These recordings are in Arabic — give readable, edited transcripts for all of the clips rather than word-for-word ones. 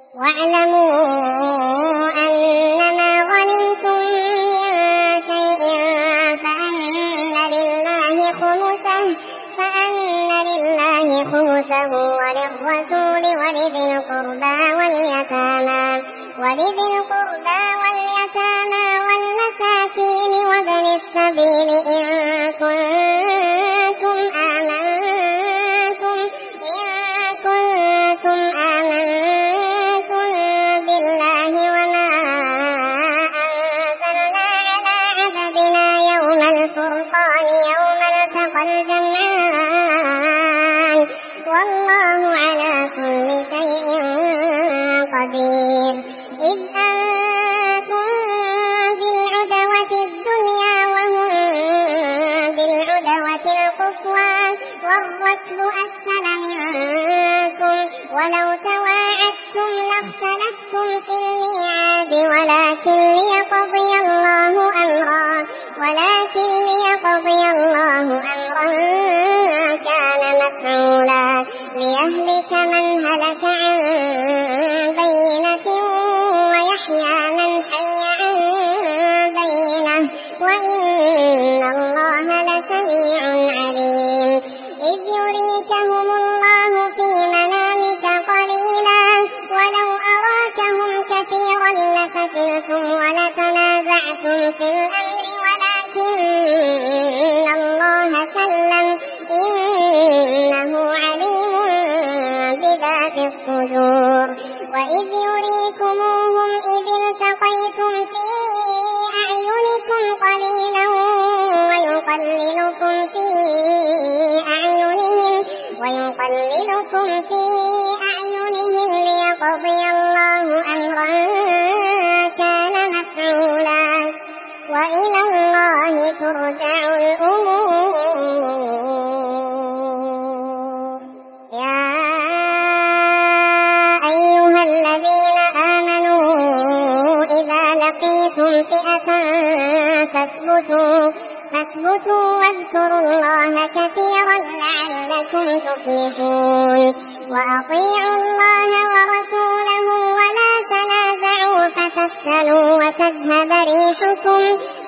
واعلموا أنما غنمتم من شيء فأن لله خمسه وللرسول ولذي القربى واليتامى والمساكين وابن السبيل إن كنتم آمنتم بالله وما أنزلنا على عبدنا يوم الفرقان يوم التقى الجمعان والله على كل شيء قدير. إذ أنتم بالعدوة الدنيا وهم بالعدوة القصوى والركب أسفل منكم ولو تواعدتم لاختلفتم في الميعاد ولكن ليقضي الله أمرا كان مفعولا ليهلك من هلك عن بينة ويحيى من حي عن بينة وإن الله لسميع عليم. إذ يريكهم الله في منامك قليلا ولو أراكهم كثيرا لفشلتم ولتنازعتم في الأمر ولكن الله سلم إنه عليم بذات الصدور. وإذ يريكموهم إذ التقيتم في أعينكم قليلا ويقللكم في أعينهم ليقضي الله أمرا كان مفعولا وإلى الله ترجع الأمور. يا أيها الذين آمنوا إذا لقيتم فئة فاثبتوا واذكروا الله كثيرا لعلكم تفلحون. وأطيعوا الله ورسوله ولا تنازعوا فتفشلوا وتذهب ريحكم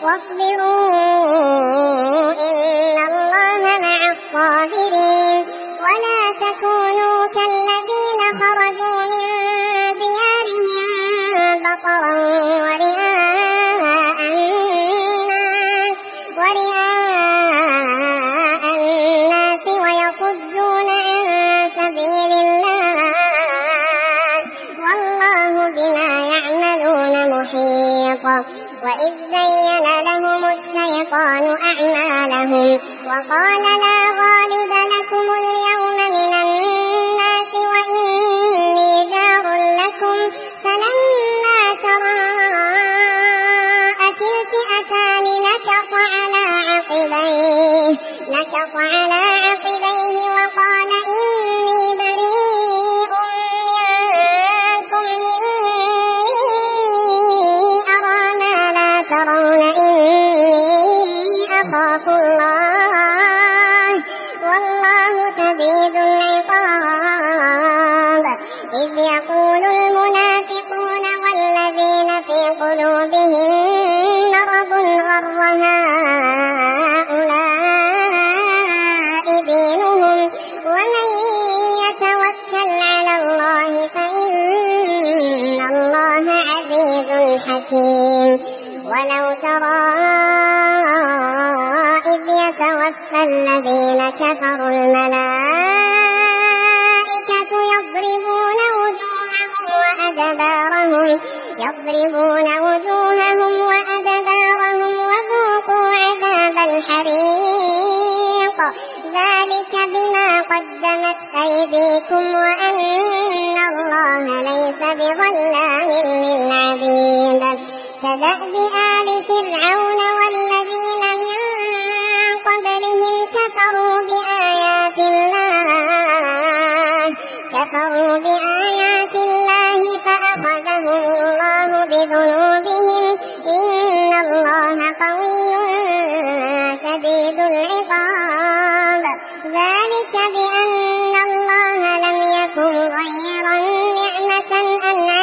واصبروا إن الله مع الصابرين. ولا تكونوا كالذين خرجوا من ديارهم بطرا ورئاء الناس ويصدون عن سبيل الله والله بما يعملون محيط. وإذ زين لهم الشيطان أعمالهم وقال لا غالب لكم اليوم من الناس وإني جار لكم فلما تراءت الفئتان نكص على عقبيه وقال إني بريء منكم إني أرى ما لا ترون إني أخاف الله والله شديد العقاب. إذ يقول المنافقون والذين في قلوبهم مرض غر هؤلاء دينهم ومن يتوكل على الله فإن الله عزيز حكيم. ولو ترى إذ يتوفى الذين كفروا الملائكة يضربون وجوههم وأدبارهم وذوقوا عذاب الحريق ذلك بما قدمت أيديكم وأن الله ليس بظلام للعبيد. كدأب آل فرعون والذين من قبلهم كفروا بآيات الله فأخذهم الله بذنوبهم إن الله قوي شديد العقاب. ذلك بأن الله لم يكن غير نعمة أنعمها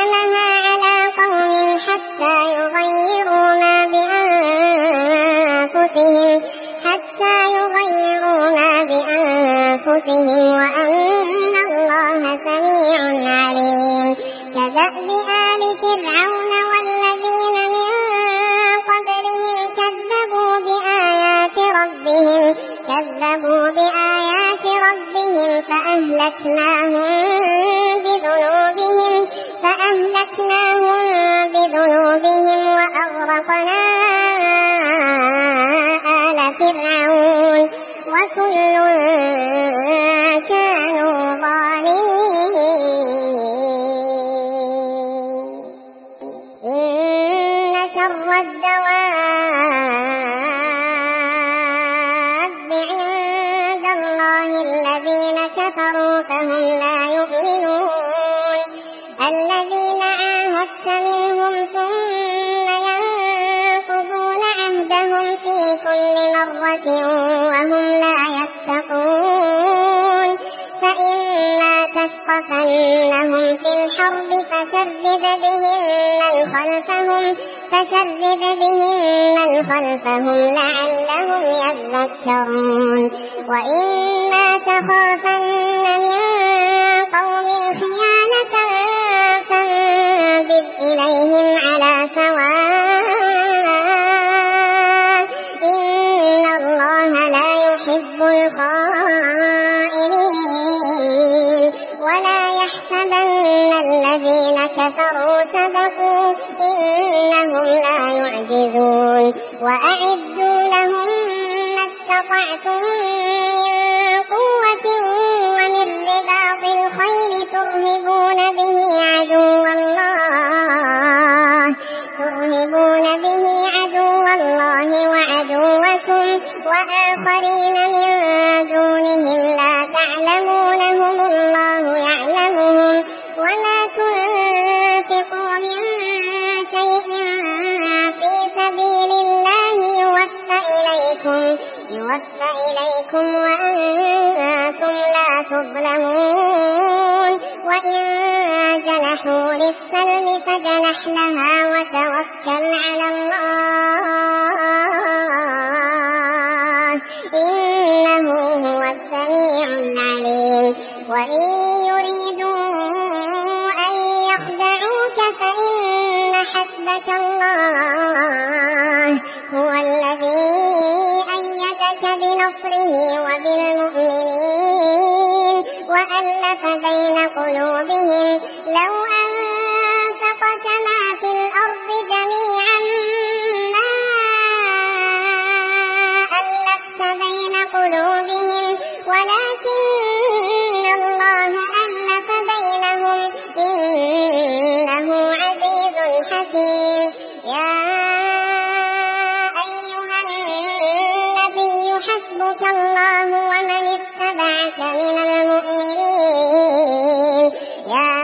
أنفسهم حتى يغيروا ما بأنفسهم وأن الله سميع عليم. كدأب آل فرعون والذين من قبلهم كذبوا بآيات ربهم فأهلكناهم بذنوبهم وأغرقنا آل فرعون وكل كانوا ظالمين. إن شر الدواب عند الله الذين كفروا فهم لا يؤمنون. الذين عاهدت منهم ثم ينقضون عهدهم في كل مرة وهم لا يتقون. فإما تثقفنهم في الحرب فشرد بهم من خلفهم لعلهم يذكرون. وإما تخافن من قوم خيانة فانبذ إليهم على سواء إن الله لا يحب الخائنين. ولا يحسبن الذين كفروا سبقوا إنهم لا يعجزون. وأعدوا لهم ما استطعتم من قوة ومن رباط الخيل ترهبون به عدو الله وعدوكم وآخرين من دونهم لا تعلمونهم الله يعلمهم. وما تنفقوا من شيء في سبيل الله يوفى إليكم وأنتم لا تظلمون. وإن جنحوا للسلم فاجنح لها وتوكل على الله إنه هو السميع العليم. وإن يريدوا أن يخدعوك فإن حسبك الله هو الذي أيدك بنصره وبالمؤمنين وألف بين قلوبهم. لو أنفقت ما في الأرض جميعا ما ألفت بين قلوبهم ولكن الله ألف بينهم إنه عزيز حكيم. يا أيها النبي حسبك الله ومن اتبعك من المؤمنين. يا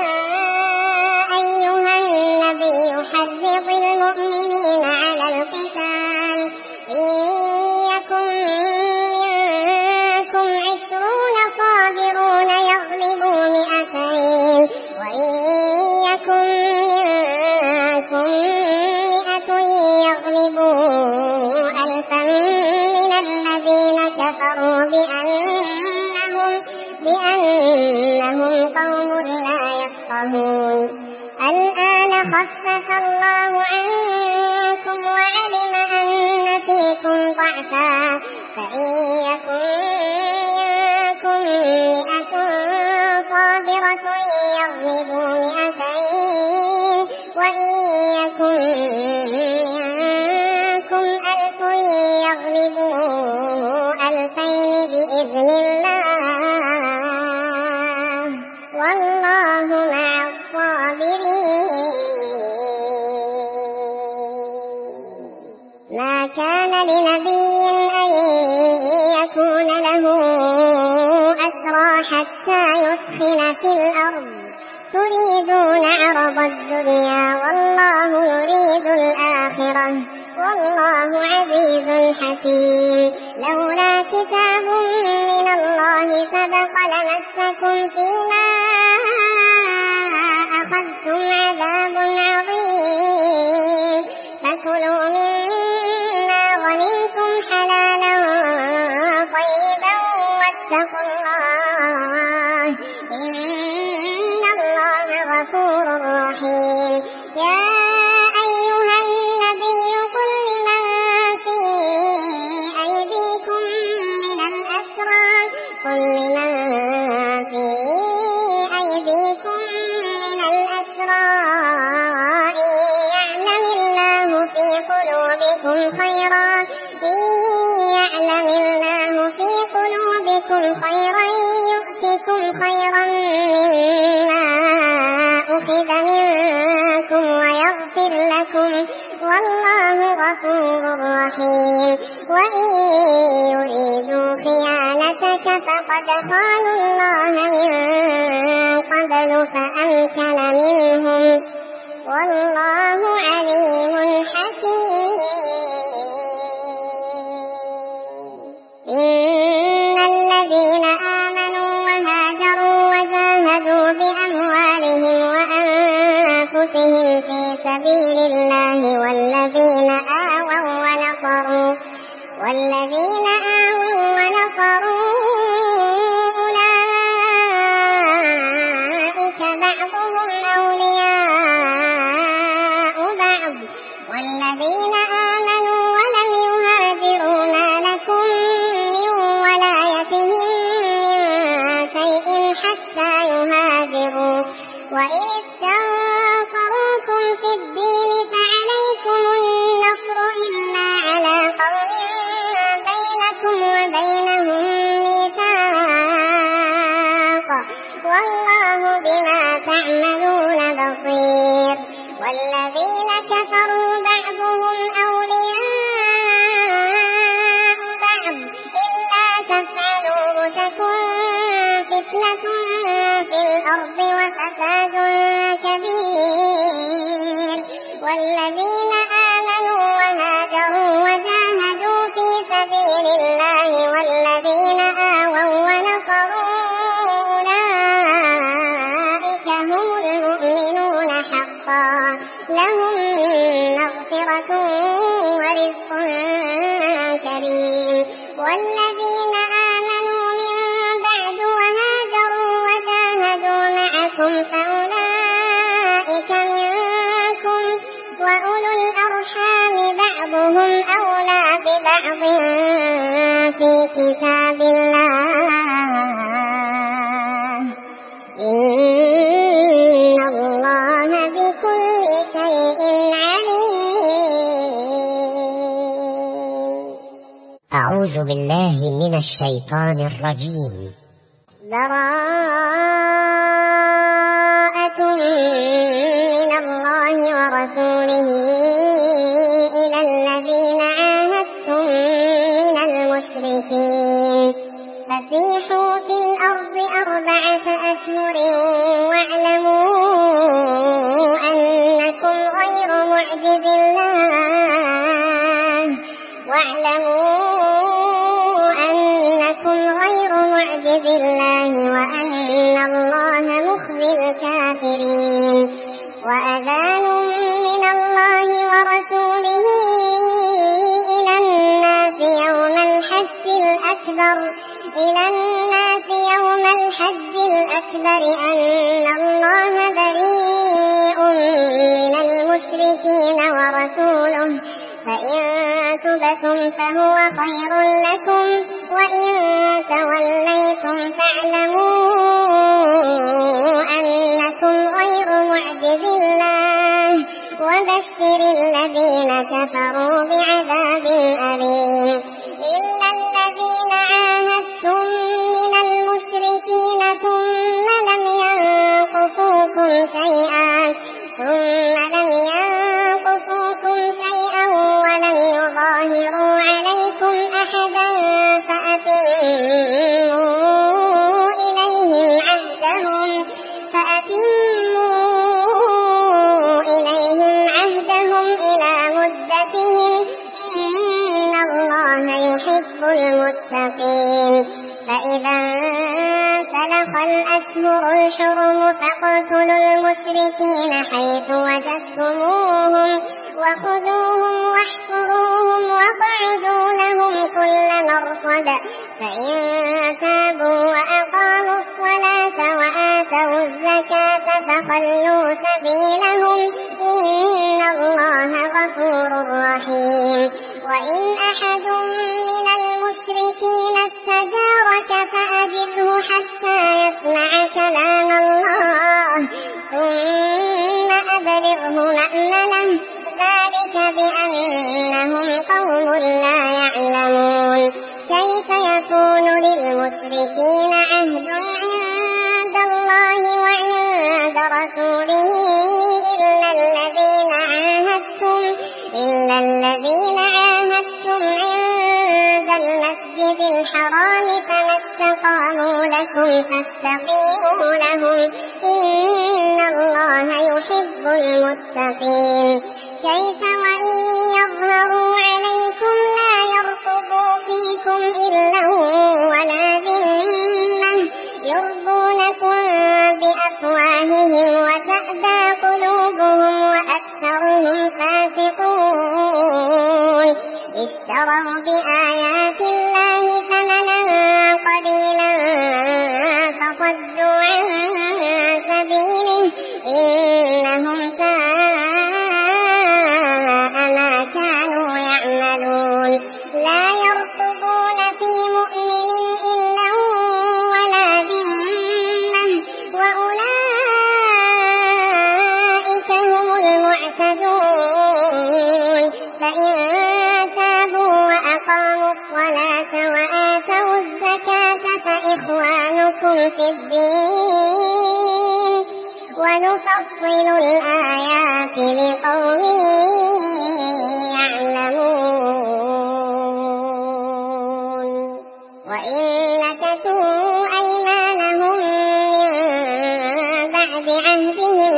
أيها النبي حرض المؤمنين على القتال. إن يكن منكم 20 صابرون يغلبوا 200 وإن يكن منكم 100 يغلبوا 1000 من الذين كفروا بأنهم قوم لا يفقهون. الآن خفف الله عنكم وعلم أن فيكم ضعفا فإن يكن منكم 100 صابرة يغلبوا 200 وإن يكن منكم 1000 يغلبوا 2000 بإذن الله والله مع الصابرين. ما كان لنبي أن يكون له أسرى حتى يثخن في الأرض تريدون عرض الدنيا والله يريد الآخرة والله عزيز حكيم. لولا كتاب من الله سبق لمسكم فيما أخذتم عذاب عظيم. فكلوا مما غنمتم يغفر لكم والله غفور رحيم وإن يريدوا خيانتك فقد خانوا الله من قبل فأمكن منهم والله عليم حكيم. إن الذين آمنوا وهاجروا وجاهدوا بأموالهم وأنفسهم في سبيل الله والذين آووا ونصروا أولئك بعضهم أولياء بعض والذين آمنوا ولم يهاجروا ما لكم من ولايتهم من شيء حتى يهاجروا وإن استنصروكم في الدين فعليكم النصر إلا على قوم بينكم وبينهم ميثاق والله بما تعملون بصير. والذين كفروا بعضهم أولياء بعض إلا تفعلوه تكن فتنة في الأرض وفساد كبير. والذين آمنوا وهاجروا وجاهدوا في سبيل الله والذين آووا ونصروا أولئك هم المؤمنون حقا لهم مغفرة ورزق كريم. والذين آمنوا من بعد وهاجروا وجاهدوا معكم فأولئك منكم وأولو الأرحام بعضهم أولى ببعض في كتاب الله إن الله بكل شيء عليم. أعوذ بالله من الشيطان الرجيم. براءة من الله ورسوله إلى الذين عاهدتم من المشركين فسيحوا في الأرض 4 أشهر واعلموا أنكم غير معجز الله وأن الله مخزي الكافرين. وأذان من الله ورسوله إلى الناس يوم الحج الأكبر أن الله بريء من المشركين ورسوله فإن تبتم فهو خير لكم وإن توليتم فاعلموا أنكم غير معجز الله وبشر الذين كفروا بعذاب أليم. إلا الذين عاهدتم من المشركين ثم لم ينقصوكم شيئا ولم يظاهروا عليكم أحدا فأتموا إليهم عهدهم إلى مدتهم إن الله يحب المتقين. فإذا انسلخ الأشهر الحرم فاقتلوا المشركين حيث وجدتموهم وخذوهم واحصروهم واقعدوا لهم كل مرصد فإن تابوا وأقاموا الصلاة وآتوا الزكاة فخلوا سبيلهم إن الله غفور رحيم. وإن أحد من المشركين استجارك فأجره حتى يسمع كلام الله ثم أبلغه مأمنه ذلك بأنهم قوم لا يعلمون. كيف يكون للمشركين عهد عند الله وعند رسوله إلا الذين الذين عاهدتم عند المسجد الحرام فما استقاموا لكم فاستقيموا لهم إن الله يحب المتقين. كيف وإن يظهروا عليكم لا يرقبوا فيكم إلا ولا ذمة يرضونكم بأفواههم وتأبى قلوبهم وأكثرهم فاسقون. اشتروا بآيات الله ثمنا قليلا فصدوا عن سبيله إنهم ساء ما كانوا يعملون. لا يرقبون في مؤمن إلا ولا ذمة وأولئك هم المعتدون. فإن تابوا وأقاموا الصلاة وآتوا الزكاة فإخوانكم في الدين ونفصل الآيات لقوم يعلمون. وإن نكثوا أيمانهم من بعد عهدهم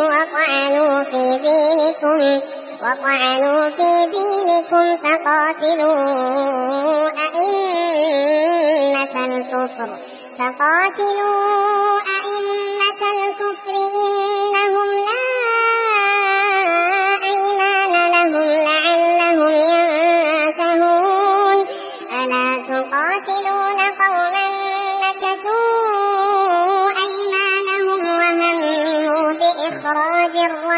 وطعنوا في دينكم فقاتلوا أئمة الكفر إنهم لا أيمان لهم لعلهم ينتهون. ألا تقاتلون قوما نكثوا أيمانهم وهموا بإخراج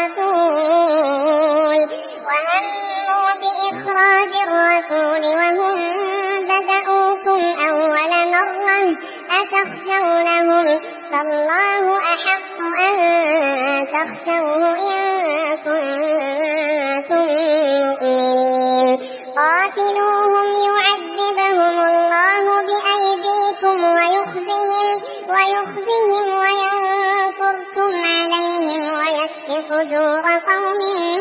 الرسول وهم بدأوكم أول مرة أتخشونهم فالله أحق أن تخشوه إن كنتم مؤمنين. قاتلوهم يعذبهم الله بأيديكم ويخزهم وينصركم عليهم ويشف صدور قوم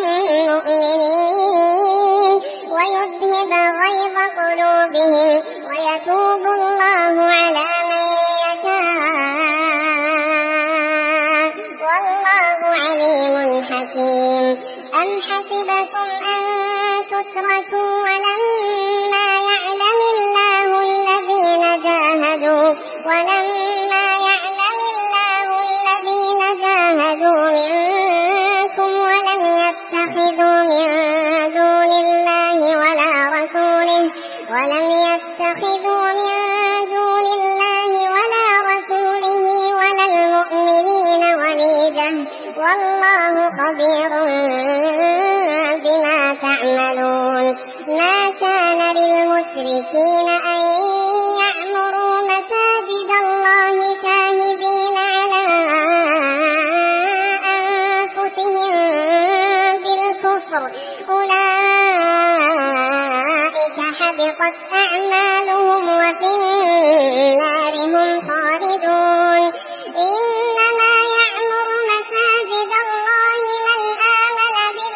مؤمنين ويذهب غيظ قلوبهم ويتوب الله على من يشاء والله عليم حكيم. أم حسبتم أن تتركوا ولما يعلم الله الذين جاهدوا منكم ولم يتخذوا من دون الله ولا رسوله ولا المؤمنين وليجة والله خبير بما تعملون. ما كان للمشركين أن يعمروا مساجد الله شاهدين على أنفسهم بالكفر أولئك حبطت أعمالهم وفي النار هم خالدون. إنما يعمر مساجد الله من آمن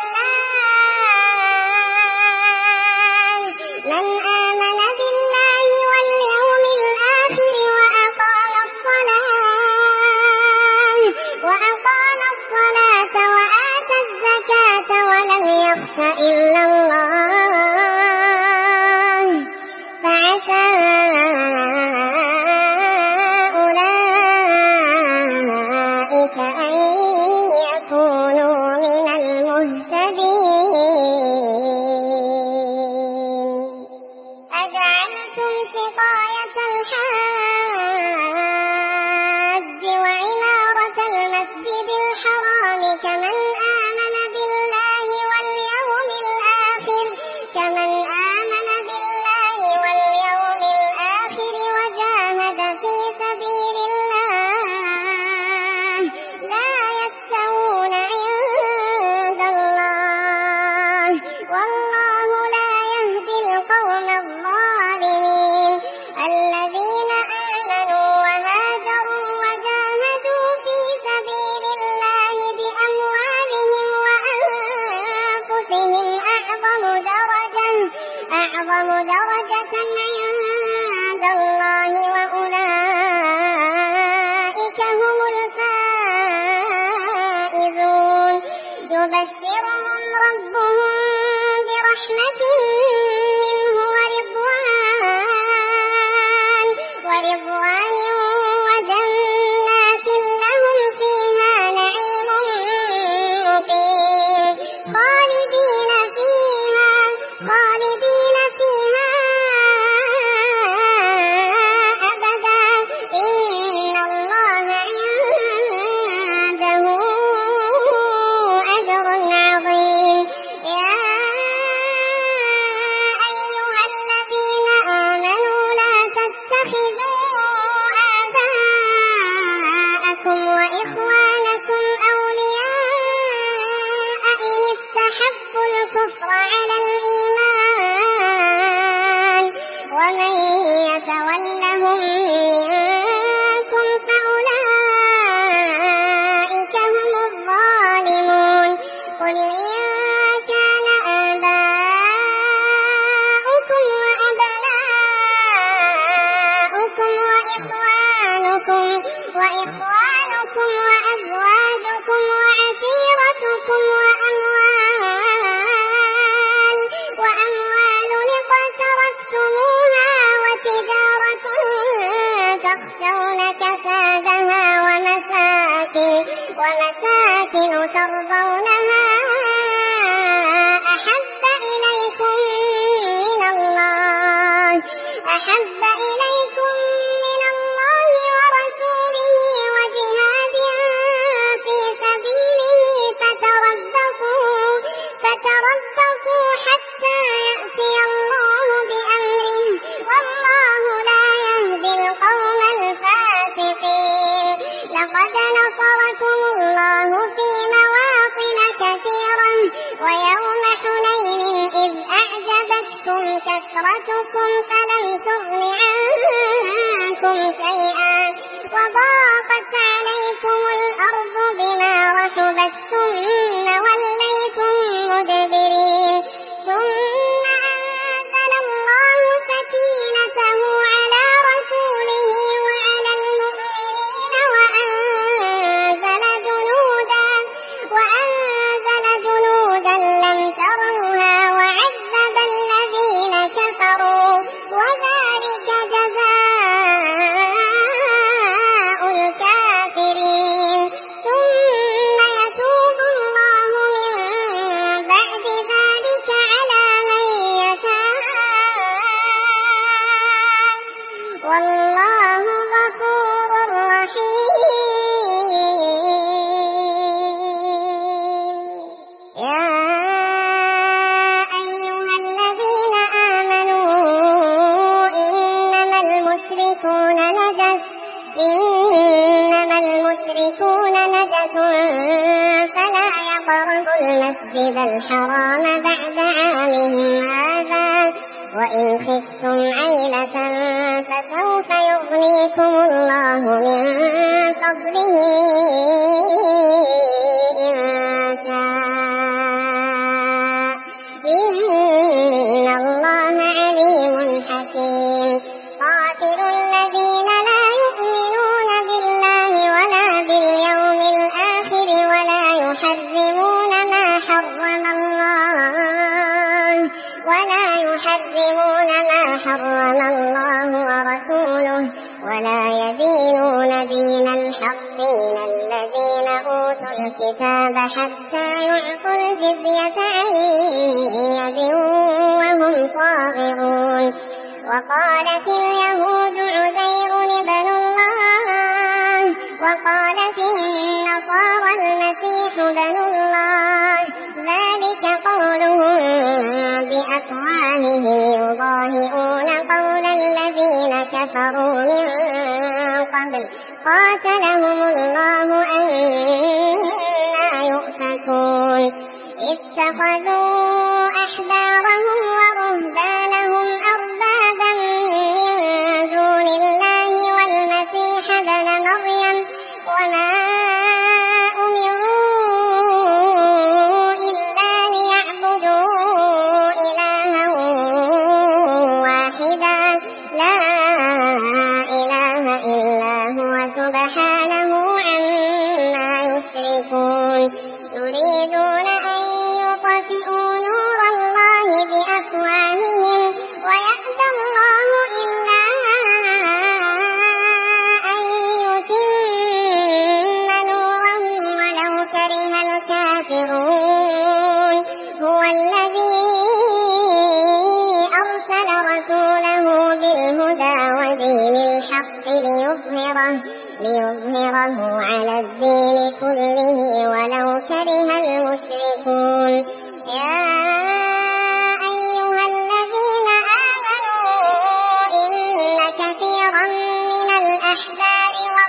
بالله واليوم الآخر وأقام الصلاة وآتى الزكاة ولم يخش إلا الله فعسى أعظم درجة عند الله وأولئك هم الفائزون يبشرهم ربهم برحمة منه ورضوان وجنات لهم فيها نعيم مقيم خالدين فيها أبدا إن الله عنده أجر عظيم يا أيها الذين آمنوا لا تتخذوا آباءكم وإخوانكم أولياء إن استحبوا الكفر على الإيمان ومن يتولهم منكم فأولئك هم الظالمون قل إن كان آباؤكم وأبناؤكم وإخوانكم وأزواجكم وعشيرتكم وأموال اقترفتموها وتجارة تخشون كسادها ومساكن ترضونها أحب إليكم من الله ورسوله وجهاد في سبيله فتربصوا حتى يأتي الله بأمره والله لا يهدي القوم الفاسقين لقد نصركم الله في مواطن كثيرة ويوم حنين إذ أعجبتكم كثرتكم فلم تغن عنكم شيئا وضاقت عليكم الأرض بما رحبت ثم وليتم مدبرين ثم أنزل الله سكينته على رسوله وعلى المؤمنين وأنزل جنودا لم تروها وعذب الذين كفروا وذلك جزاء الكافرين ثم يتوب الله من بعد ذلك على من يشاء والله غفور رحيم يا أيها الذين آمنوا إنما المشركون نجس فلا يقربوا المسجد الحرام بعد عامهم هذا وإن خفتم عيلة فسوف يغنيكم الله من فضله إن شاء إن الله عليم حكيم قاتلوا الذين لا يؤمنون بالله ولا باليوم الآخر ولا يحرمون ما حرم الله ورسوله ولا يدينون دين الحق من الذين أوتوا الكتاب حتى يعطوا الجزية عن يد وهم صاغرون وقالت اليهود عزير ابن الله وقالت النصارى المسيح ابن الله ذلك قولهم بأفواههم يضاهئون قول الذين كفروا من قبل قاتلهم الله أنى يؤفكون اتخذوا أحبارهم ورهبانهم أربابا من دون الله والمسيح ابن مريم وما أمروا إلا ليعبدوا إلها الكافرون هو الذي أرسل رسوله بالهدى ودين الحق ليظهره على الدين كله ولو كره المشركون يا أيها الذين آمنوا إن كثيرا من الأحبار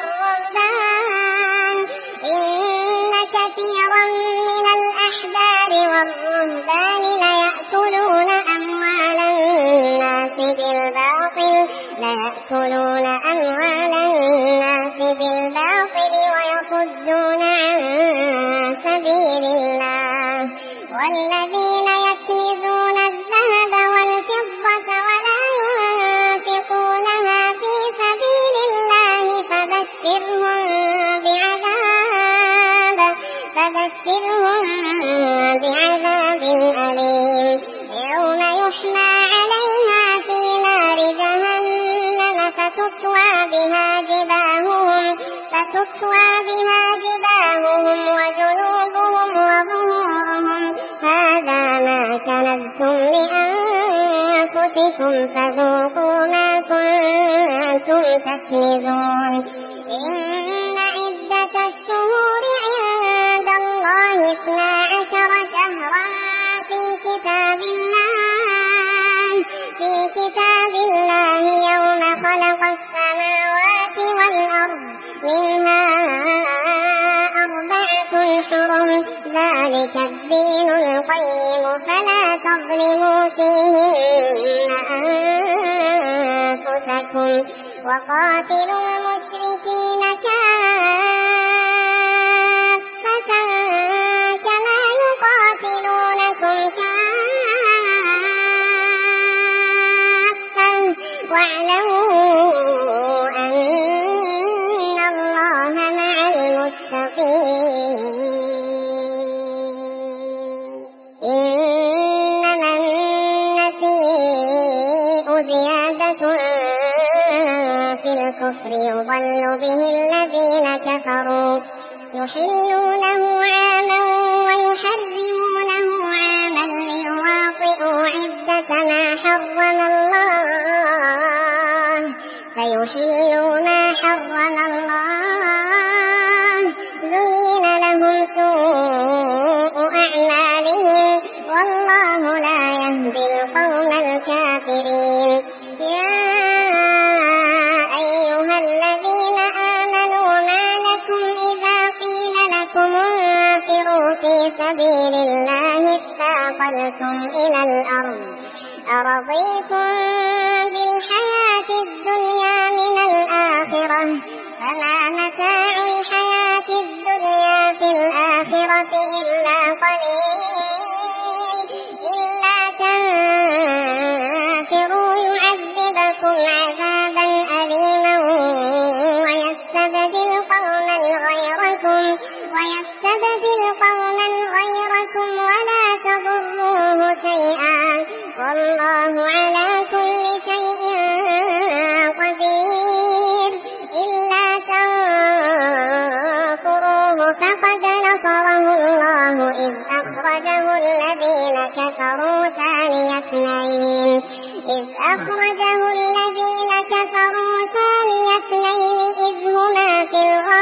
والرهبان ليأكلون أموال الناس بالباطل ويصدون عن سبيل الله والذين يكنزون الذهب والفضة ولا ينفقونها في سبيل الله فبشرهم بعذاب أليم يوم يحمى عليها في نار جهنم فتكوى بها جباههم وجنوبهم وظهورهم هذا ما كنزتم لأنفسكم فذوقوا ما كنتم تكنزون إن عدة الشهور عند الله 12 شهرا في كتاب الله يوم خلق السماوات والأرض منها 4 حرم ذلك الدين القيم فلا تظلموا فيهن أنفسكم وقاتلوا المشركين كافة كما يقاتلونكم كافة واعلموا أن الله مع المتقين إنما النسيء زيادة في الكفر يضل به الذين كفروا يحلونه عاما ويحرمونه عاما ليواطئوا عدة ما حرم الله فيحلوا ما حرم الله زين لهم سوء أعمالهم والله لا يهدي القوم الكافرين يا أيها الذين آمنوا ما لكم إذا قيل لكم انفروا في سبيل الله اثاقلتم إلى الأرض أرضيتم بالحياة الدنيا من الآخرة فما متاع الحياة الدنيا في الآخرة إلا قليل إلا تنفروا يعذبكم عذابا أليما ويستبدل قوما غيركم ولا تضروه شيئا والله على كل شيء قدير إلا تنصروه فقد نصره الله إذ أخرجه الذين كفروا ثاني اثنين إذ هما في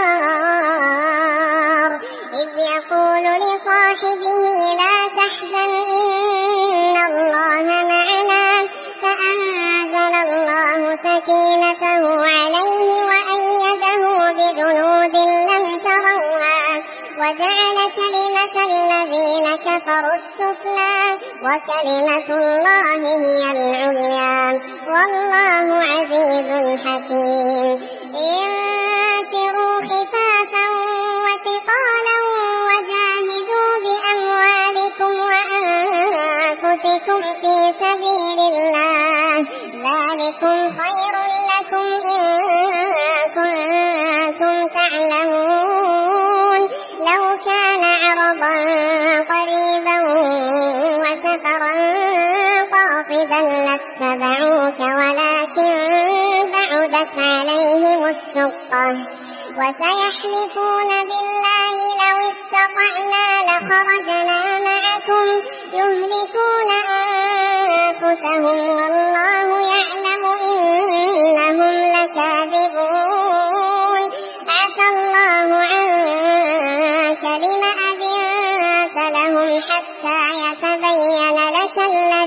الغار إذ يقول لصاحبه لا تحزن إن الله معنا فأنزل الله سكينته عليه وأيده بجنود لم تروها وجعل كلمة الذين كفروا السفلى وكلمة الله هي العليا والله عزيز حكيم انفروا خفافا وثقالا وجاهدوا بأموالكم وأنفسكم في سبيل الله ذلكم خير لكم إن كنتم تعلمون لو كان عرضا قريبا وسفرا قاصدا لاتبعوك ولكن بعدت عليهم الشقة وسيحلفون بالله لو استطعوا استطعنا لخرجنا معكم يهلكون أنفسهم والله يعلم إنهم لكاذبون عفى الله عنك لم أذنت لهم حتى يتبين لك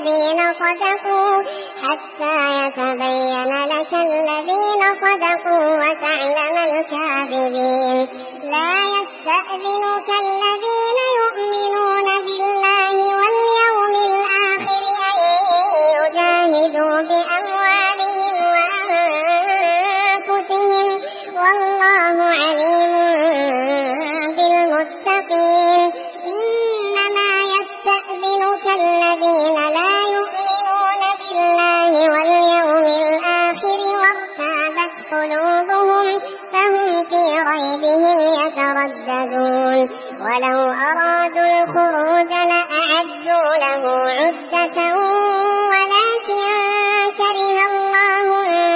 الذين صدقوا وتعلم الكاذبين لا يستأذنك الذين يؤمنون بالله واليوم الآخر أن يجاهدوا بأموالهم وأنفسهم والله عليم بالمتقين إنما يستأذنك الذين لا يؤمنون بالله واليوم الآخر وارتابت قلوبهم فهم في ريبهم يترددون ولو أرادوا الخروج لأعدوا له عدة ولكن كره الله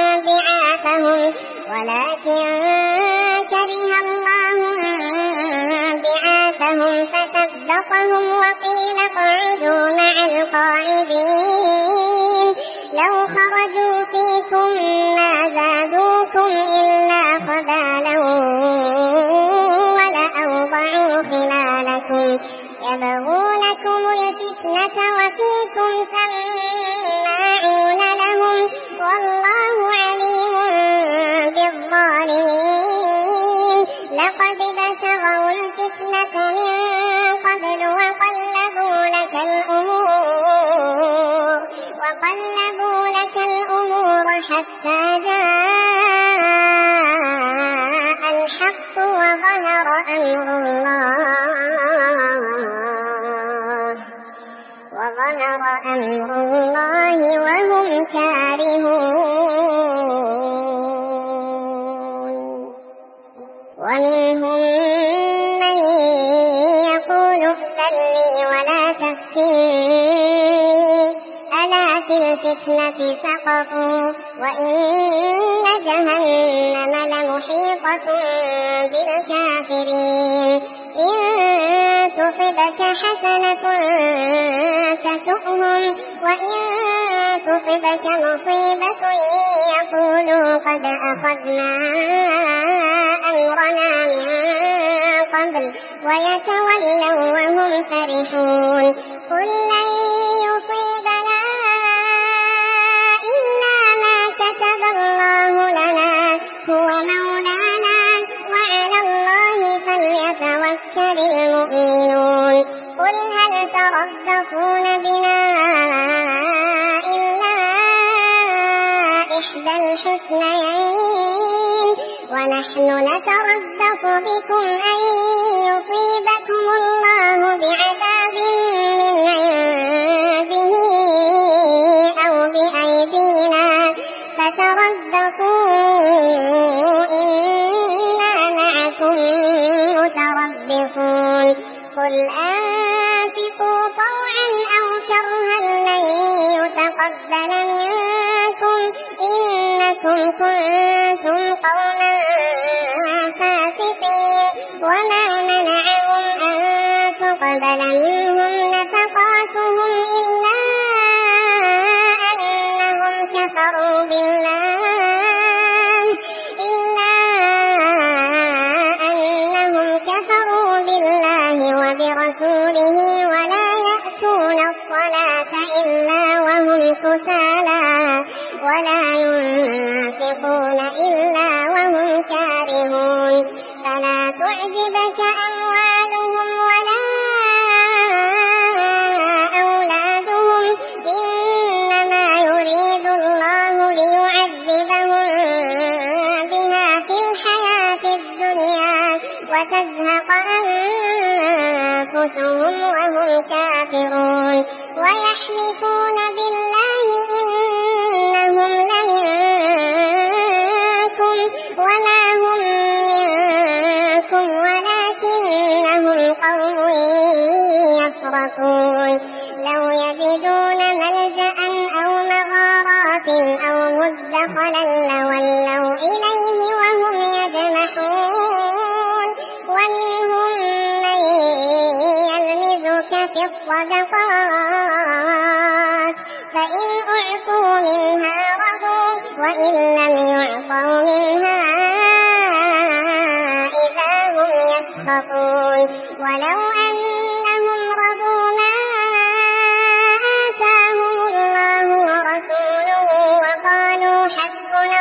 بعاثهم فثبطهم وقيل اقعدوا مع القاعدين لو خرجوا فيكم ما زادوكم إلا خبالا ولأوضعوا خلالكم يبغونكم الفتنة وفيكم سماعون لهم والله عليم بالظالمين لقد ابتغوا الفتنة من قبل وقلبوا لك الأمور حتى جاء الحق وظهر أمر الله وهم كارهون ومنهم من يقول ائذن لي ولا تفتني ألا في الفتنة سقطوا وإن جهنم لمحيطة بالكافرين إن تصبك حسنة تسؤهم وإن تصبك مصيبة يقولوا قد أخذنا أمرنا من قبل ويتولوا وهم فرحون قل لن يصيبنا إلا ما كتب الله لنا هو مولانا وعلى الله فليتوكل المؤمنون قل هل تربصون بنا إلا إحدى الحسنيين ونحن نتربص بكم أن يصيبكم الله بعذاب من عنده أو بأيدينا فتربصوا إنا معكم متربصون قل أنفقوا طوعا أو كرها لن يتقبل منكم إنكم كنتم قوما فاسقين وما منعهم أن تقبل منهم نفقاتهم إلا أنهم كفروا بالله وبرسوله ولا يأتون الصلاة إلا وهم كسالى ولا ينفقون إلا وهم كارهون فلا تعجبك أموالهم ولا أولادهم إنما يريد الله ليعذبهم بها في الحياة الدنيا وتزهق أنفسهم وهم كافرون ويحلفون بالله إنهم لمنكم وما هم منكم ولكنهم قوم يفرقون لو يجدون ملجأ أو مغارات أو مدخلا لولوا إليه وهم يجمحون ومنهم من يستفتونك في الصدقات فإن أعطوا منها رضوا وإن لم يعطوا منها إذا هم يسخطون ولو أنهم رضوا ما آتاهم الله ورسوله وقالوا حسبنا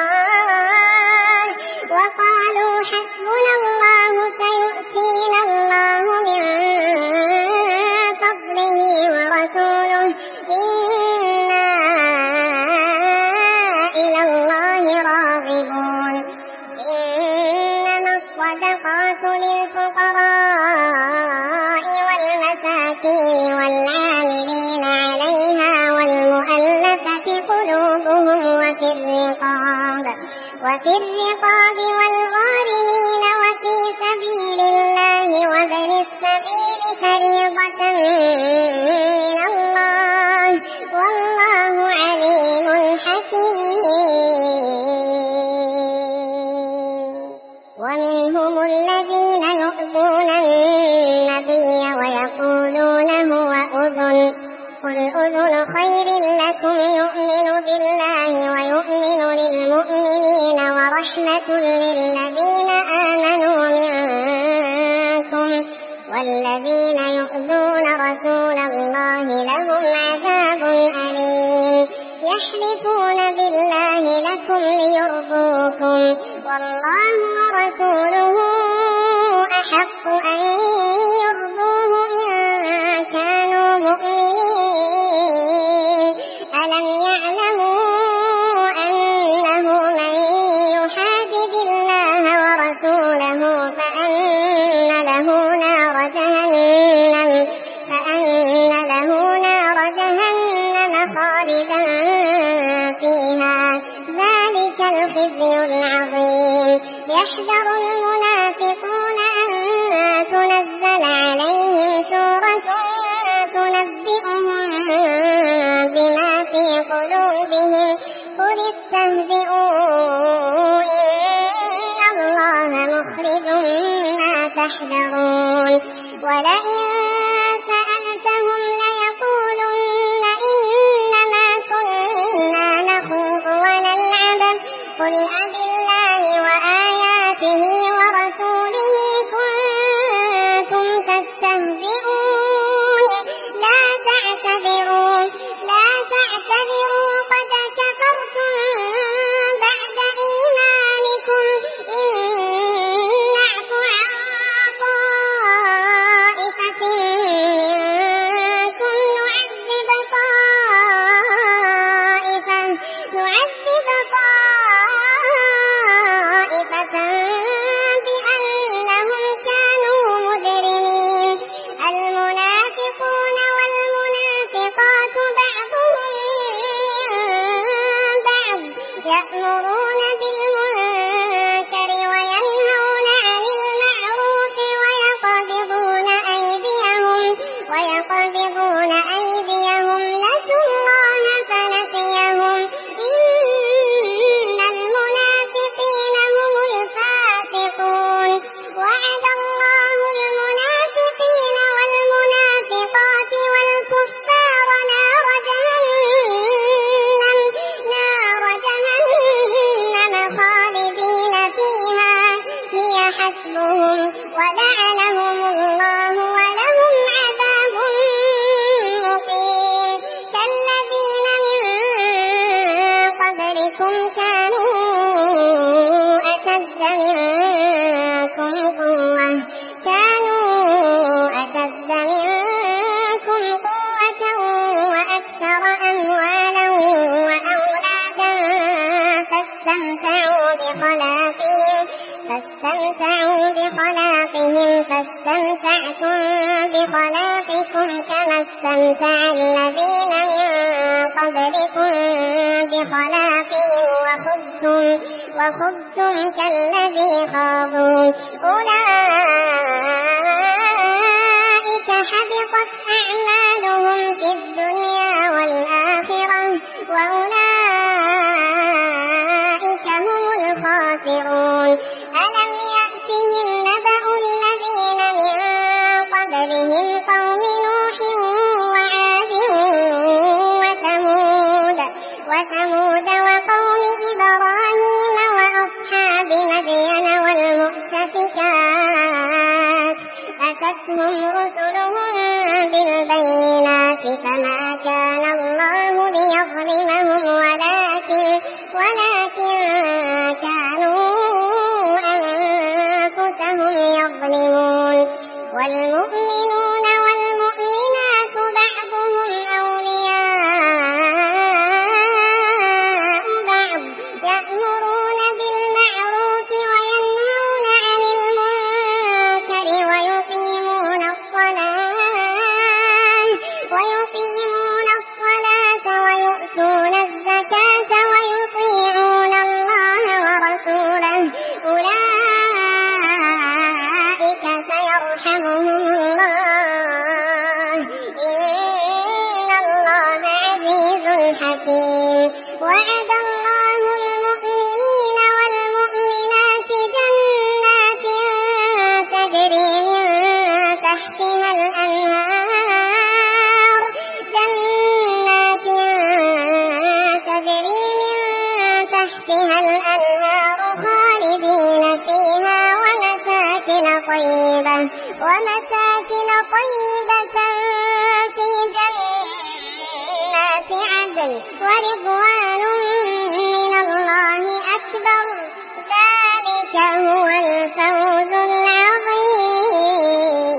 الله سيؤتينا الله من فضله ورسوله إنا إلى الله راغبون إنما الصدقات للفقراء والمساكين والعاملين عليها والمؤلفة قلوبهم وفي الرقاب والغارمين وفي سبيل الله وابن السبيل فريضة من الله والله عليم حكيم. ومنهم الذين يؤذون النبي ويقولون هو أذن قل أذن خير لكم يؤمن بالله ويؤمن للمؤمنين ورحمة للذين آمنوا منكم والذين يؤذون رسول الله لهم عذاب أليم. يحلفون بالله لكم ليرضوكم والله ورسوله أحق أن يرضوه إن كانوا مؤمنين. ألم يعلموا أنه من يحادد الله ورسوله فأن له نار جهنم خالدا فيها ذلك الخزي العظيم. يحذر المنافقون أن تنزل عليهم سورة تنبئهم بما في قلوبهم قل استهزئوا إن الله مخرج ما تحذرون. ولئن سألتهم ليقولن إنما كنا نخوض ونلعب قل أبالله وآياته ورسوله كنتم تستهزئون لا تعتذروا قد كفرتم بعد إيمانكم إن نعف عن طائفة منكم نعذب طائفة بأنهم كانوا مجرمين. المنافقون والمنافقات بعضهم من بعض يأمرون بالمنكر وينهون عن المعروف ويقبضون أيديهم نسوا الله فنسيهم إن المنافقين هم الفاسقون. وعد الله المنافقين والمنافقات والكفار نار جهنم خالدين فيها هي حسبهم ولعنهم الله ولهم عذاب مقيم. كالذين من قبلكم كانوا أشد منكم قوة وأكثر أموالا وأولادا فاستمتعوا بخلاقهم فاستمتعتم بخلاقكم كما استمتع الذين من قبلكم بخلاقهم وخذتم كالذي خاضوا أولئك حبطت أعمالهم في الدنيا والآخرة وأولئك هم الخاسرون. ألم يأتهم نبأ الذين من قبلهم قوم فما كان الله ليظلمهم ولكن كانوا أنفسهم يظلمون. والمؤمنون والمؤمنات بعضهم أولياء بعض يأمرون بالمعروف وينهون عن المنكر ويقيمون الصلاة ويؤتون الزكاة ويطيعون الله ورسوله أولئك سيرحمهم الله إن الله عزيز حكيم. وعد الله المؤمنين والمؤمنات جنات تجري من تحتها الأنهار خالدين فيها ومساكن طيبة في جنات عدن ورضوان من الله أكبر ذلك هو الفوز العظيم.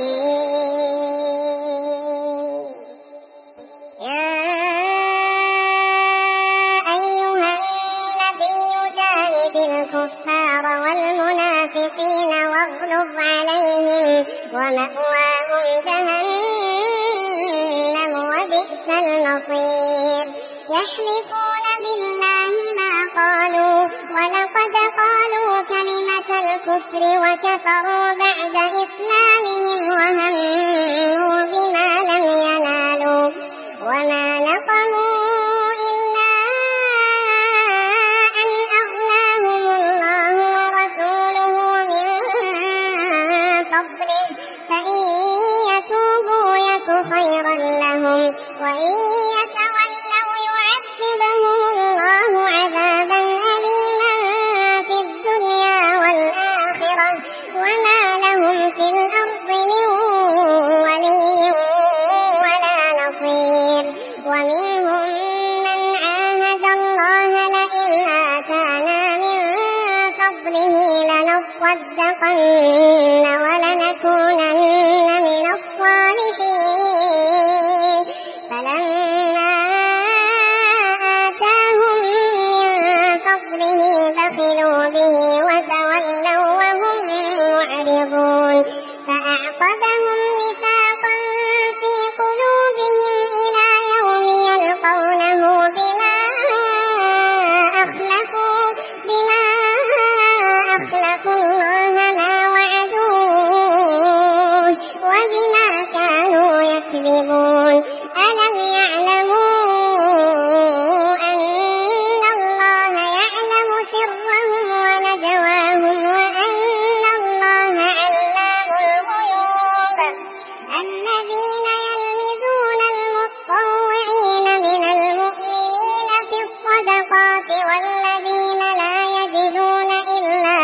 يا أيها النبي جاهد الكفار والمنافقين واغلظ عليهم ومأواهم جهنم وبئس المصير. يحلفون بالله ما قالوا ولقد قالوا كلمة الكفر وكفروا بعد إسلامهم وهموا بما لم ينالوا وما نقموا إلا أن أغناهم الله ورسوله من فضله فإن يتوبوا يك خيرا لهم وإن يتولوا يعذبهم الله عذابا أليما في الدنيا والآخرة وما لهم في الأرض من ولي ولا نصير. ومنهم من عاهد الله لئن آتانا من فضله لنصدقن ولنكونن من الصالحين فلما آتاهم من فضله بخلوا به وتولوا وهم معرضون. فأعقبهم نفاقا في قلوبهم إلى يوم يلقونه بما أخلفوا الله ما وعدوه وبما كانوا يكذبون. ألم يعلموا أن الله يعلم سرهم ونجواهم وأن الله علام الغيوب. الذين يلمزون المطوعين من المؤمنين في الصدقات والذين لا يجدون إلا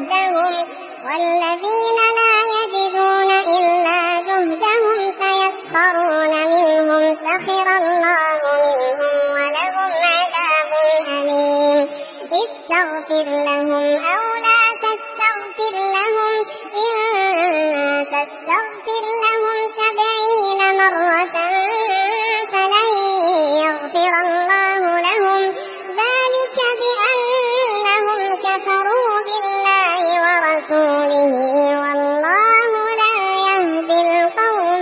جهدهم سيسخرون منهم سخر الله منهم ولهم عذاب أليم. استغفر لهم أو لا تستغفر لهم إن تستغفر لهم 70 مرة فلن يغفر الله لهم ذلك بأنهم كفروا بالله ورسوله والله لا يهدي القوم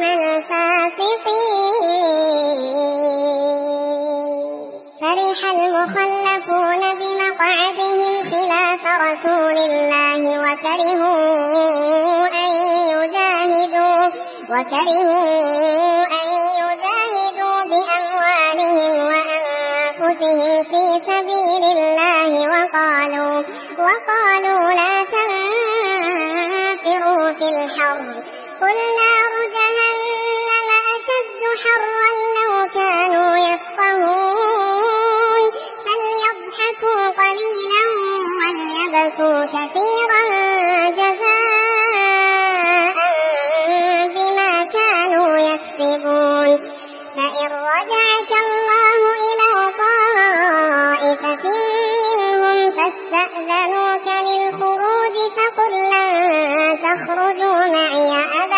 الفاسقين. فرح المخلفون بمقعدهم خلاف رسول الله وكرهوا أن يجاهدوا بأموالهم وأنفسهم في سبيل الله وقالوا لا تنفروا في الحر قل نار جهنم أشد حرا لو كانوا يفقهون. فليضحكوا قليلا وليبكوا كثيرا جزاء بما كانوا يكسبون. فإن رجعك الله إلى طائفة منهم فاستأذنوك للخروج فقل لن تخرجوا معي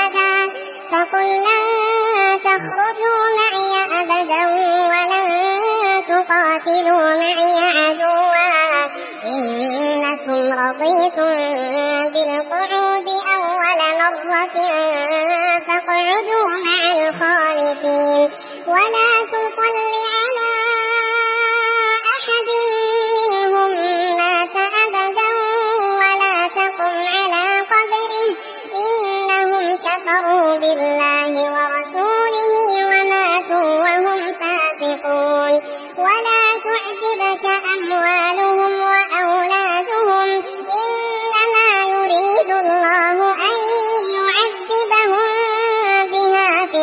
أبدا ولن تقاتلوا معي عدوا إنكم رضيتم بالقعود أول مرة فاقعدوا مع الخالفين ولا تصل على أحد منهم مات أبدا ولا تقم على قبره إنهم كفروا بالله ورسوله وماتوا وهم فاسقون ولا تعجبك أموالهم وأولادهم إنما يريد الله أن يعذبهم بها في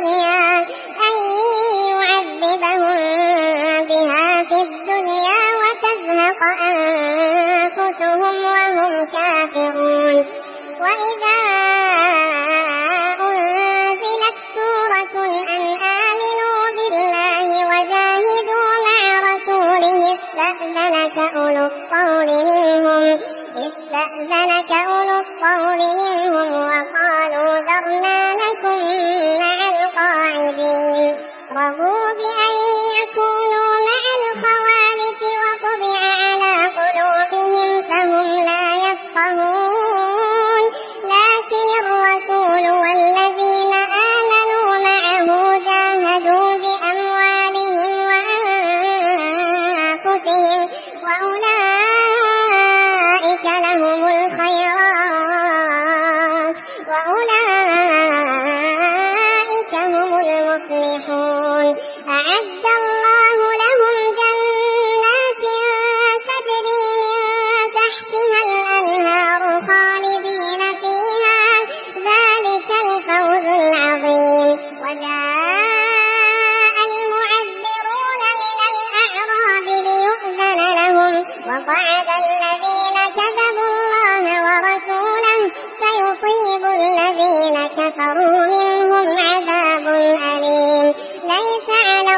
الدنيا وتزهق أنفسهم وهم كافرون وإذا أنزلت سورة أن آمنوا بالله وجاهدوا مع رسوله استأذنك أولو الطول منهم وقالوا ذرنا لكم مع القاعدين رضوا بأن يكونوا مع الخوالف وطبع على قلوبهم فهم لا يفقهون لكن الرسول والذين آمنوا معه جاهدوا بأموالهم وأنفسهم وأولئك لهم الخيرات وأولئك هم المفلحون أعد الله لهم جنات تجري من تحتها الأنهار خالدين فيها ذلك الفوز العظيم وجاء المعذرون من الأعراب ليؤذن لهم وقعد الذين كذبوا الله ورسوله سيصيب الذين كفروا منهم عذاب أليم ليس على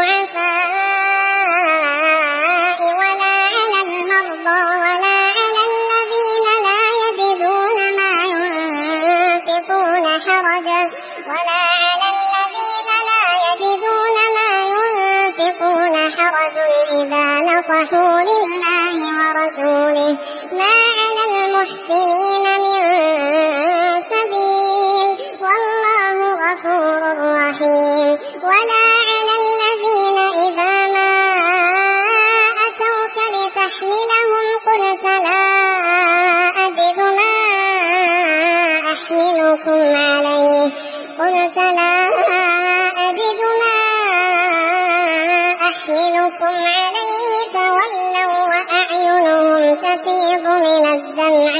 الضعفاء ولا على المرضى ولا على الذين لا يجدون ما ينفقون حرج إذا نصحوا لله ورسوله ما على المحسنين من سبيل والله غفور رحيم ولا على الذين إذا ما أتوك لتحملهم قلت لا أجد ما أحملكم عليه تولوا وأعينهم تفيض من الدمع